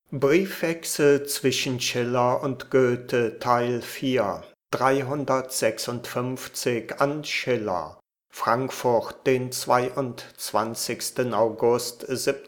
Briefwechsel zwischen Schiller und Goethe Teil 4 356 an Schiller Frankfurt, den 22. August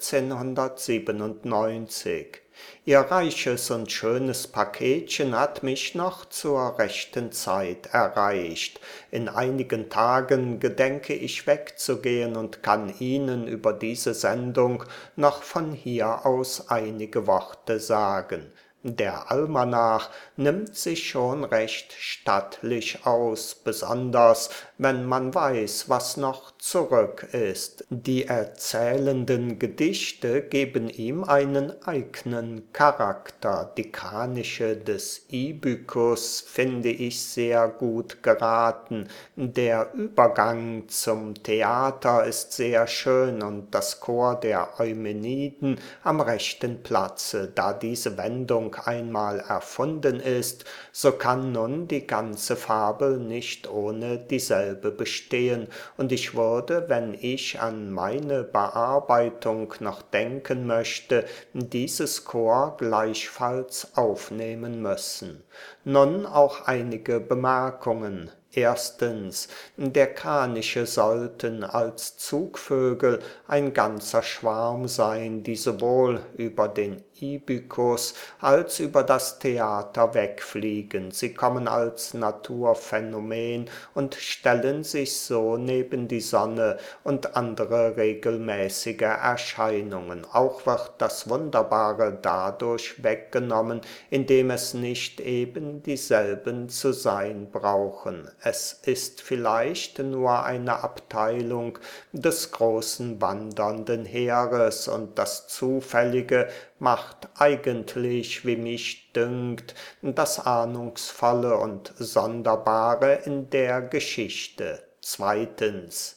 1797. Ihr reiches und schönes Paketchen hat mich noch zur rechten Zeit erreicht. In einigen Tagen gedenke ich wegzugehen und kann Ihnen über diese Sendung noch von hier aus einige Worte sagen. Der Almanach nimmt sich schon recht stattlich aus, besonders wenn man weiß, was noch zurück ist. Die erzählenden Gedichte geben ihm einen eignen Charakter. Die Kraniche des Ibykus finde ich sehr gut geraten. Der Übergang zum Theater ist sehr schön und das Chor der Eumeniden am rechten Platze. Da diese Wendung einmal erfunden ist, so kann nun die ganze Fabel nicht ohne dieselbe bestehen, und ich würde, wenn ich an meine Bearbeitung noch denken möchte, dieses Chor gleichfalls aufnehmen müssen. Nun auch einige Bemerkungen. Erstens, der Kraniche sollten als Zugvögel ein ganzer Schwarm sein, die sowohl über den Ibykus als über das Theater wegfliegen. Sie kommen als Naturphänomen und stellen sich so neben die Sonne und andere regelmäßige Erscheinungen. Auch wird das Wunderbare dadurch weggenommen, indem es nicht eben dieselben zu sein brauchen. Es ist vielleicht nur eine Abteilung des großen wandernden Heeres, und das Zufällige macht eigentlich, wie mich dünkt, das Ahnungsvolle und Sonderbare in der Geschichte. Zweitens.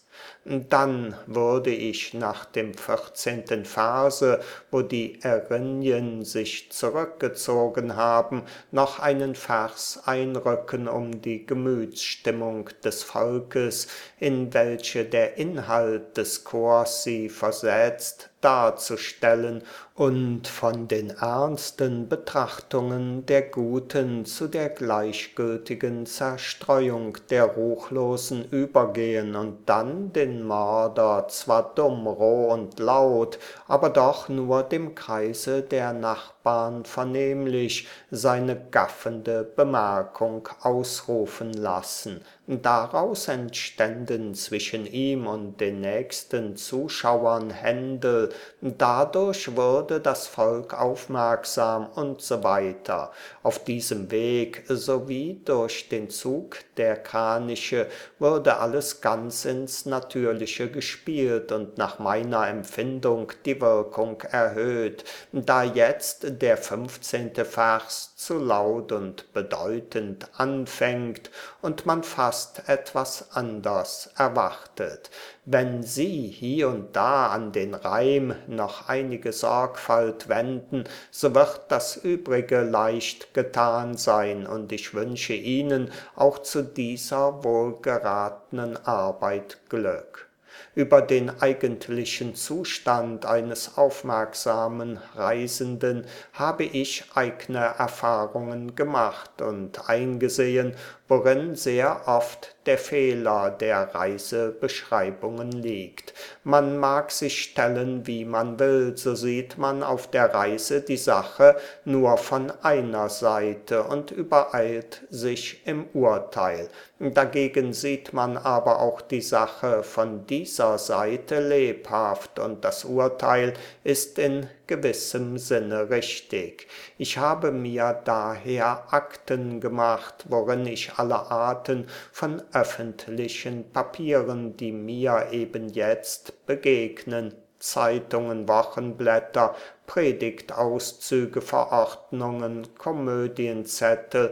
Dann würde ich nach dem 14. Verse, wo die Erinnyen sich zurückgezogen haben, noch einen Vers einrücken, um die Gemütsstimmung des Volkes, in welche der Inhalt des Chors sie versetzt, darzustellen und von den ernsten Betrachtungen der Guten zu der gleichgültigen Zerstreuung der Ruchlosen übergehen und dann den Mörder zwar dumm, roh und laut, aber doch nur dem Kreise der Nachbarn vernehmlich seine gaffende Bemerkung ausrufen lassen. Daraus entständen zwischen ihm und den nächsten Zuschauern Händel, dadurch würde das Volk aufmerksam und so weiter. Auf diesem Weg sowie durch den Zug der Kraniche würde alles ganz ins Natürliche gespielt und nach meiner Empfindung die Wirkung erhöht. Da jetzt der 15. Vers zu laut und bedeutend anfängt und man fast etwas anders erwartet. Wenn Sie hier und da an den Reim noch einige Sorgfalt wenden, so wird das Übrige leicht getan sein, und ich wünsche Ihnen auch zu dieser wohlgeratenen Arbeit Glück. Über den eigentlichen Zustand eines aufmerksamen Reisenden habe ich eigene Erfahrungen gemacht und eingesehen, worin sehr oft der Fehler der Reisebeschreibungen liegt. Man mag sich stellen, wie man will, so sieht man auf der Reise die Sache nur von einer Seite und übereilt sich im Urteil. Dagegen sieht man aber auch die Sache von dieser Seite lebhaft, und das Urteil ist in gewissem Sinne richtig. Ich habe mir daher Akten gemacht, worin ich alle Arten von öffentlichen Papieren, die mir eben jetzt begegnen, Zeitungen, Wochenblätter, Predigtauszüge, Verordnungen, Komödienzettel,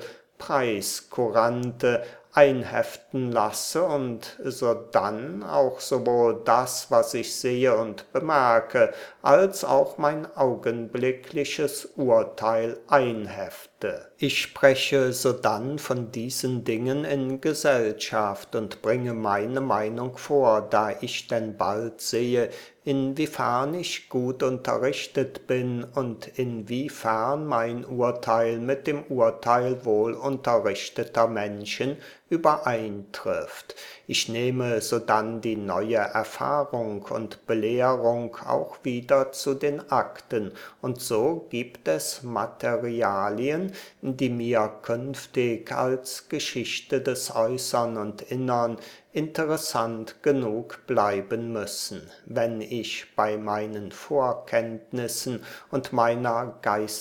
Preiskurante einheften lasse und sodann auch sowohl das, was ich sehe und bemerke, als auch mein augenblickliches Urteil einhefte. Ich spreche sodann von diesen Dingen in Gesellschaft und bringe meine Meinung vor, da ich denn bald sehe, inwiefern ich gut unterrichtet bin und inwiefern mein Urteil mit dem Urteil wohl unterrichteter Menschen übereintrifft. Ich nehme sodann die neue Erfahrung und Belehrung auch wieder zu den Akten, und so gibt es Materialien, die mir künftig als Geschichte des Äußern und Innern interessant genug bleiben müssen, wenn ich bei meinen Vorkenntnissen und meiner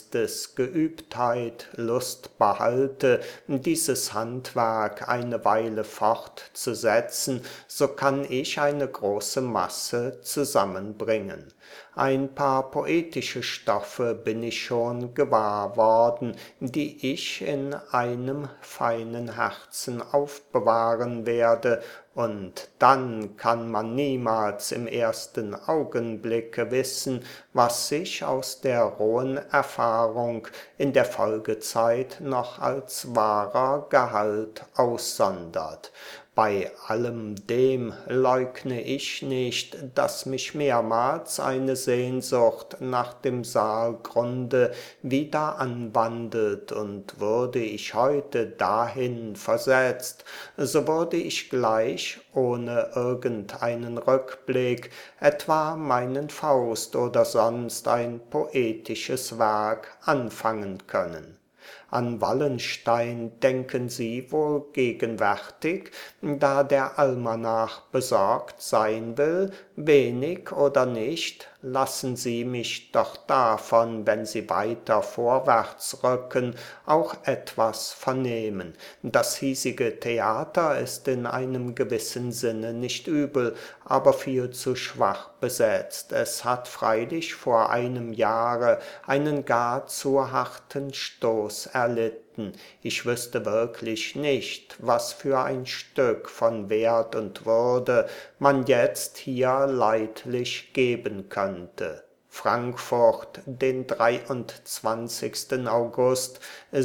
Geistesgeübtheit Lust behalte, dieses Handwerk eine Weile fortzusetzen, so kann ich eine große Masse zusammenbringen. Ein paar poetische Stoffe bin ich schon gewahr worden, die ich in einem feinen Herzen aufbewahren werde, und dann kann man niemals im ersten Augenblicke wissen, was sich aus der rohen Erfahrung in der Folgezeit noch als wahrer Gehalt aussondert. Bei allem dem leugne ich nicht, dass mich mehrmals eine Sehnsucht nach dem Saalgrunde wieder anwandelt, und würde ich heute dahin versetzt, so würde ich gleich, ohne irgendeinen Rückblick, etwa meinen Faust oder sonst ein poetisches Werk anfangen können. An Wallenstein denken Sie wohl gegenwärtig, da der Almanach besorgt sein will, wenig oder nicht, lassen Sie mich doch davon, wenn Sie weiter vorwärts rücken, auch etwas vernehmen. Das hiesige Theater ist in einem gewissen Sinne nicht übel, aber viel zu schwach besetzt. Es hat freilich vor einem Jahre einen gar zu harten Stoß erlitten. Ich wüsste wirklich nicht, was für ein Stück von Wert und Würde man jetzt hier leidlich geben könnte. Frankfurt, den 23. August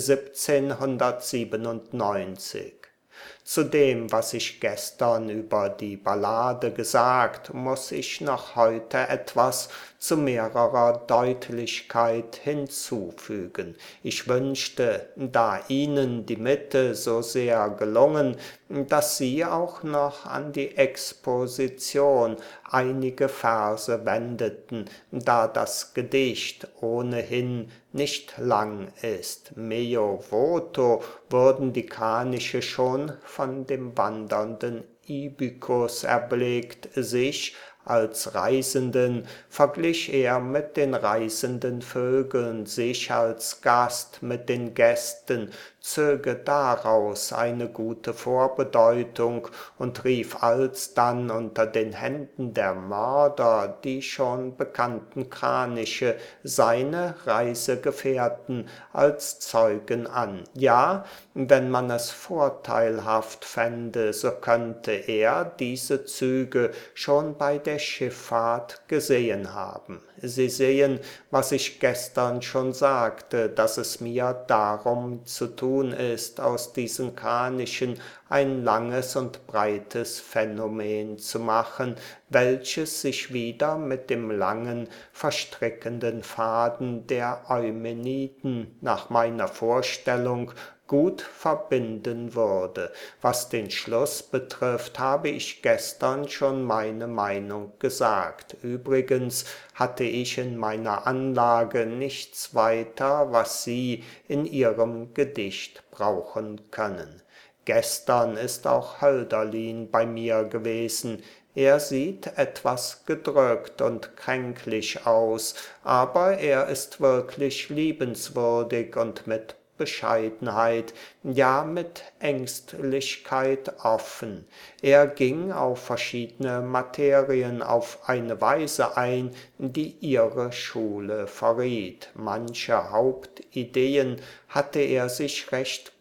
1797. Zu dem, was ich gestern über die Ballade gesagt, muß ich noch heute etwas zu mehrerer Deutlichkeit hinzufügen. Ich wünschte, da Ihnen die Mitte so sehr gelungen, dass Sie auch noch an die Exposition einige Verse wendeten, da das Gedicht ohnehin nicht lang ist. Meo voto würden die Kraniche schon von dem wandernden Ibykus erblickt, sich als Reisenden verglich er mit den reisenden Vögeln, sich als Gast mit den Gästen, zöge daraus eine gute Vorbedeutung und rief alsdann unter den Händen der Mörder die schon bekannten Kraniche, seine Reisegefährten, als Zeugen an. Ja, wenn man es vorteilhaft fände, so könnte er diese Züge schon bei der Schifffahrt gesehen haben. Sie sehen, was ich gestern schon sagte, dass es mir darum zu tun ist, aus diesen Kranichen ein langes und breites Phänomen zu machen, welches sich wieder mit dem langen, verstrickenden Faden der Eumeniden nach meiner Vorstellung gut verbinden würde. Was den Schluss betrifft, habe ich gestern schon meine Meinung gesagt. Übrigens hatte ich in meiner Anlage nichts weiter, was Sie in Ihrem Gedicht brauchen können. Gestern ist auch Hölderlin bei mir gewesen. Er sieht etwas gedrückt und kränklich aus, aber er ist wirklich liebenswürdig und mit Bescheidenheit, ja mit Ängstlichkeit offen. Er ging auf verschiedene Materien auf eine Weise ein, die ihre Schule verriet. Manche Hauptideen hatte er sich recht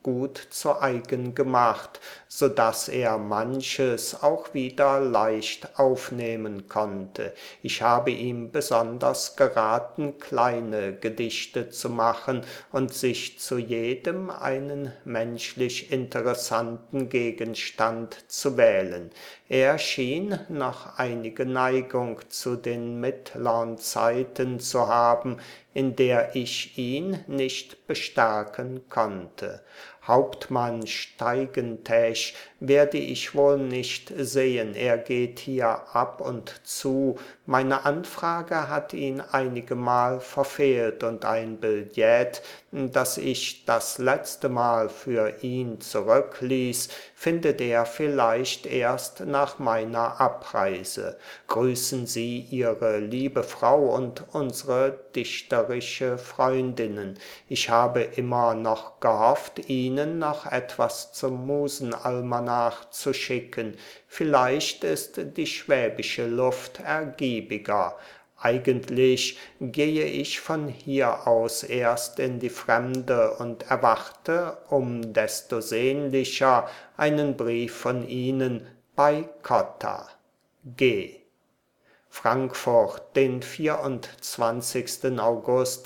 gut zu eigen gemacht, so dass er manches auch wieder leicht aufnehmen konnte. Ich habe ihm besonders geraten, kleine Gedichte zu machen und sich zu jedem einen menschlich interessanten Gegenstand zu wählen. Er schien noch einige Neigung zu den mittlern Zeiten zu haben, in der ich ihn nicht bestärken konnte. Hauptmann Steigentäsch werde ich wohl nicht sehen, er geht hier ab und zu. Meine Anfrage hat ihn einigemal verfehlt und ein Billett, das ich das letzte Mal für ihn zurückließ, findet er vielleicht erst nach meiner Abreise. Grüßen Sie Ihre liebe Frau und unsere dichterische Freundinnen. Ich habe immer noch gehofft, Ihnen noch etwas zum Musenalmanach zu schicken. Vielleicht ist die schwäbische Luft ergiebiger. Eigentlich gehe ich von hier aus erst in die Fremde und erwarte um desto sehnlicher einen Brief von Ihnen bei Cotta. G. Frankfurt, den 24. August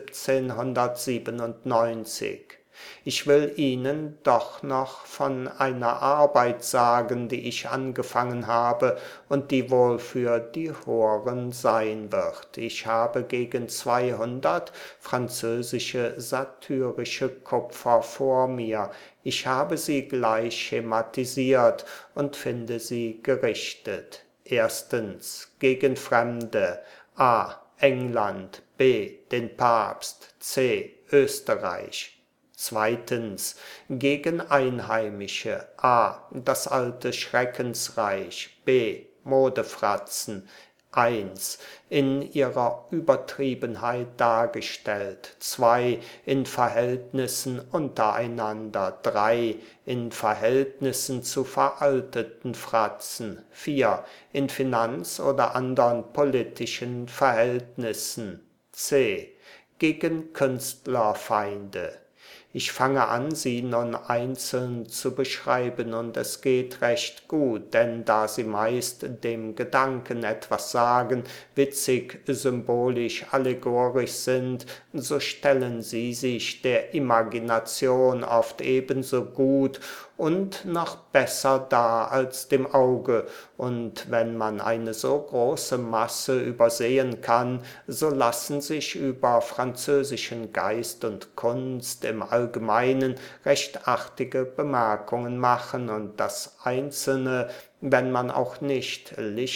1797. Ich will Ihnen doch noch von einer Arbeit sagen, die ich angefangen habe und die wohl für die Horen sein wird. Ich habe gegen 200 französische satyrische Kupfer vor mir. Ich habe sie gleich schematisiert und finde sie gerichtet. Erstens gegen Fremde, a. England, b. den Papst, c. Österreich. Zweitens gegen Einheimische, a. das alte Schreckensreich, b. Modefratzen, 1. in ihrer Übertriebenheit dargestellt, 2. in Verhältnissen untereinander, 3. in Verhältnissen zu veralteten Fratzen, 4. in Finanz- oder andern politischen Verhältnissen, c. gegen Künstlerfeinde. Ich fange an, sie nun einzeln zu beschreiben, und es geht recht gut, denn da sie meist dem Gedanken etwas sagen, witzig, symbolisch, allegorisch sind, so stellen sie sich der Imagination oft ebenso gut und noch besser dar als dem Auge, und wenn man eine so große Masse übersehen kann, so lassen sich über französischen Geist und Kunst im Allgemeinen recht artige Bemerkungen machen, und das Einzelne, wenn man auch nicht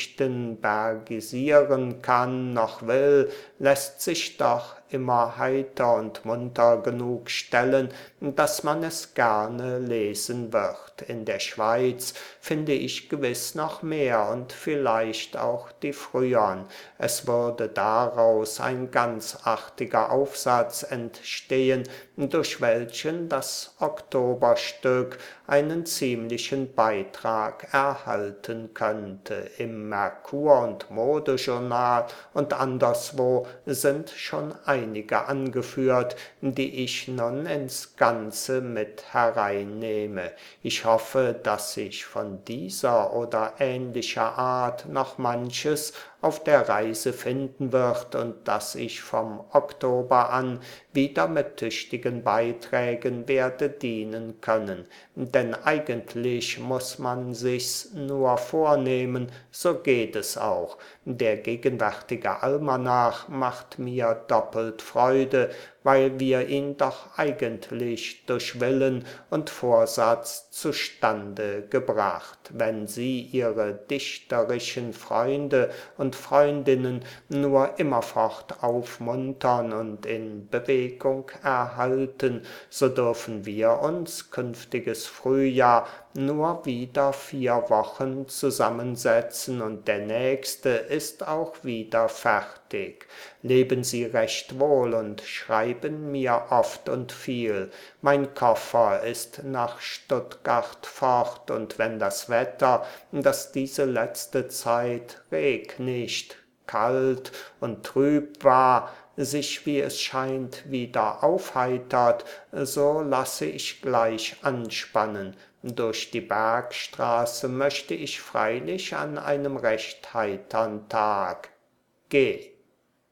lichtenbergisieren kann noch will, lässt sich doch immer heiter und munter genug stellen, dass man es gerne lesen wird. In der Schweiz finde ich gewiss noch mehr und vielleicht auch die frühern. Es würde daraus ein ganz artiger Aufsatz entstehen, durch welchen das Oktoberstück einen ziemlichen Beitrag erhalten könnte. Im Merkur- und Modejournal und anderswo sind schon einige angeführt, die ich nun ins Ganze mit hereinnehme. Ich hoffe, dass sich von dieser oder ähnlicher Art noch manches auf der Reise finden wird und dass ich vom Oktober an wieder mit tüchtigen Beiträgen werde dienen können. Denn eigentlich muss man sich's nur vornehmen, so geht es auch. Der gegenwärtige Almanach macht mir doppelt Freude, weil wir ihn doch eigentlich durch Willen und Vorsatz zustande gebracht. Wenn Sie Ihre dichterischen Freunde und Freundinnen nur immerfort aufmuntern und in Bewegung erhalten, so dürfen wir uns künftiges Frühjahr nur wieder 4 Wochen zusammensetzen, und der nächste ist auch wieder fertig. Leben Sie recht wohl und schreiben mir oft und viel. Mein Koffer ist nach Stuttgart fort, und wenn das Wetter, das diese letzte Zeit regnicht, kalt und trüb war, sich, wie es scheint, wieder aufheitert, so lasse ich gleich anspannen. Durch die Bergstraße möchte ich freilich an einem recht heitern Tag. Geh!